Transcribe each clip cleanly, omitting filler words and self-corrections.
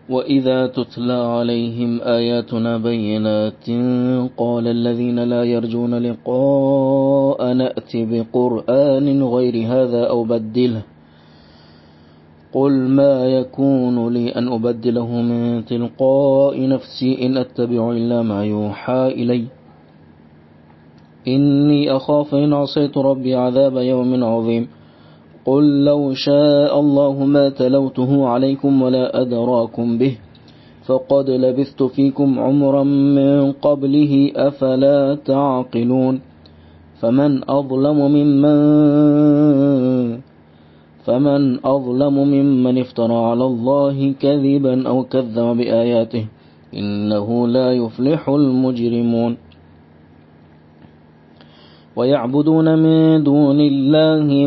وإذا تتلى عليهم آياتنا بينات قال الذين لا يرجون لقاء نأتي بقرآن غير هذا أو بدله قل ما يكون لي أن أبدله من تلقاء نفسي إن أتبع إلا ما يوحى إلي إني أخاف إن عصيت ربي عذاب يوم عظيم قل لو شاء الله ما تلوته عليكم ولا أدراكم به فقد لبثت فيكم عمرا من قبله أفلا تعقلون فمن أظلم ممن افترى على الله كذبا أو كذب بآياته إنه لا يفلح المجرمون ويعبدون من دون الله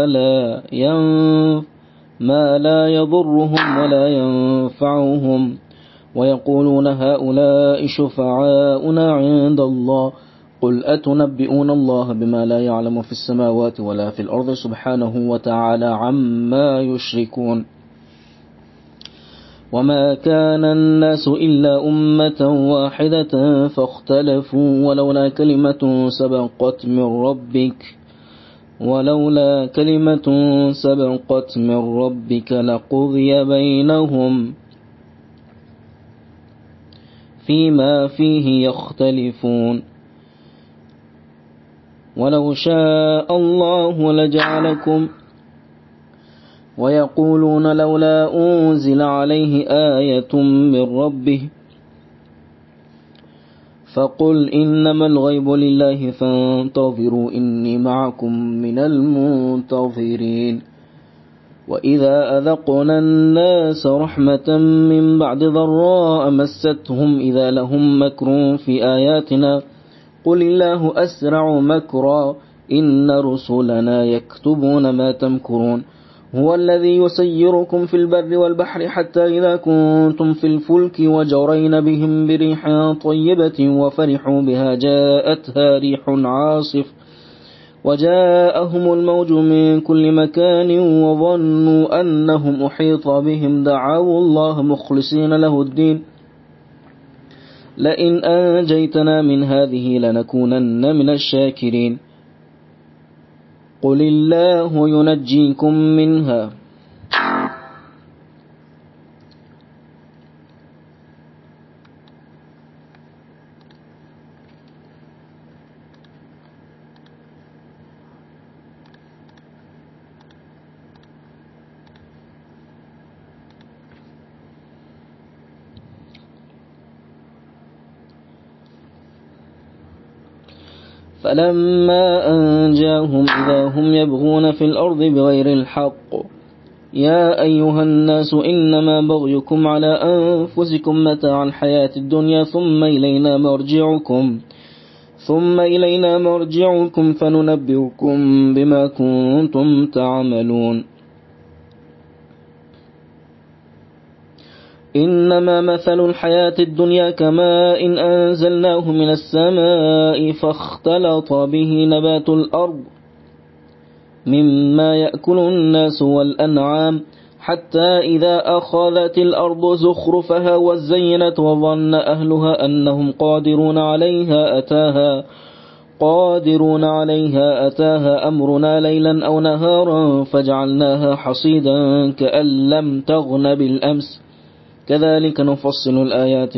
ما لا يضرهم ولا ينفعهم ويقولون هؤلاء شفعاؤنا عند الله قل أتنبئون الله بما لا يعلم في السماوات ولا في الأرض سبحانه وتعالى عما يشركون وما كان الناس إلا أمة واحدة فاختلفوا ولولا كلمة سبقت من ربك لقضي بينهم فيما فيه يختلفون ولو شاء الله لجعلكم ويقولون لولا أنزل عليه آية من ربه فقل إنما الغيب لله فانتظروا إني معكم من المنتظرين وإذا أذقنا الناس رحمة من بعد ضراء مستهم إذا لهم مكر في آياتنا قل الله أسرع مكرا إن رسلنا يكتبون ما تمكرون هو الذي يسيركم في البر والبحر حتى إذا كنتم في الفلك وجرين بهم بريح طيبة وفرحوا بها جاءتها ريح عاصف وجاءهم الموج من كل مكان وظنوا أنهم أحيط بهم دعوا الله مخلصين له الدين لئن أنجيتنا من هذه لنكونن من الشاكرين قل الله ينجيكم منها فلما أنجاهم إذا هم يبغون في الأرض بغير الحق يا أيها الناس إنما بغيكم على أنفسكم متاع الحياة الدنيا ثم إلينا مرجعكم فننبئكم بما كنتم تعملون إنما مثل الحياة الدنيا كماء إن أنزلناه من السماء فاختلط به نبات الأرض مما يأكل الناس والأنعام حتى إذا أخذت الأرض زخرفها وزينت وظن أهلها أنهم قادرون عليها أتاها أمرنا ليلا أو نهارا فجعلناها حصيدا كأن لم تغن بالأمس كذلك نفصل الآيات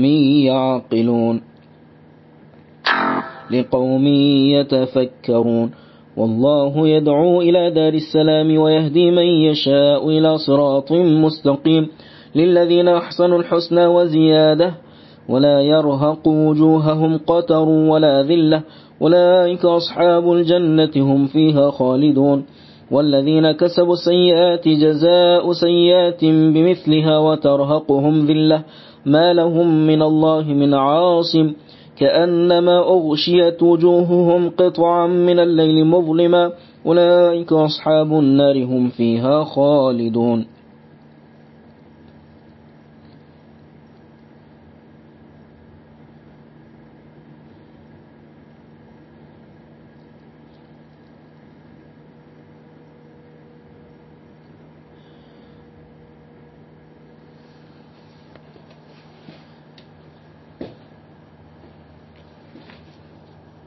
لقوم يتفكرون والله يدعو إلى دار السلام ويهدي من يشاء إلى صراط مستقيم للذين أحسنوا الحسنى وزيادة ولا يرهق وجوههم قتر ولا ذلة أولئك أصحاب الجنة هم فيها خالدون والذين كسبوا السيئات جزاء سيئات بمثلها وترهقهم ذلة ما لهم من الله من عاصم كأنما أغشيت وجوههم قطعا من الليل مظلما أولئك أصحاب النار هم فيها خالدون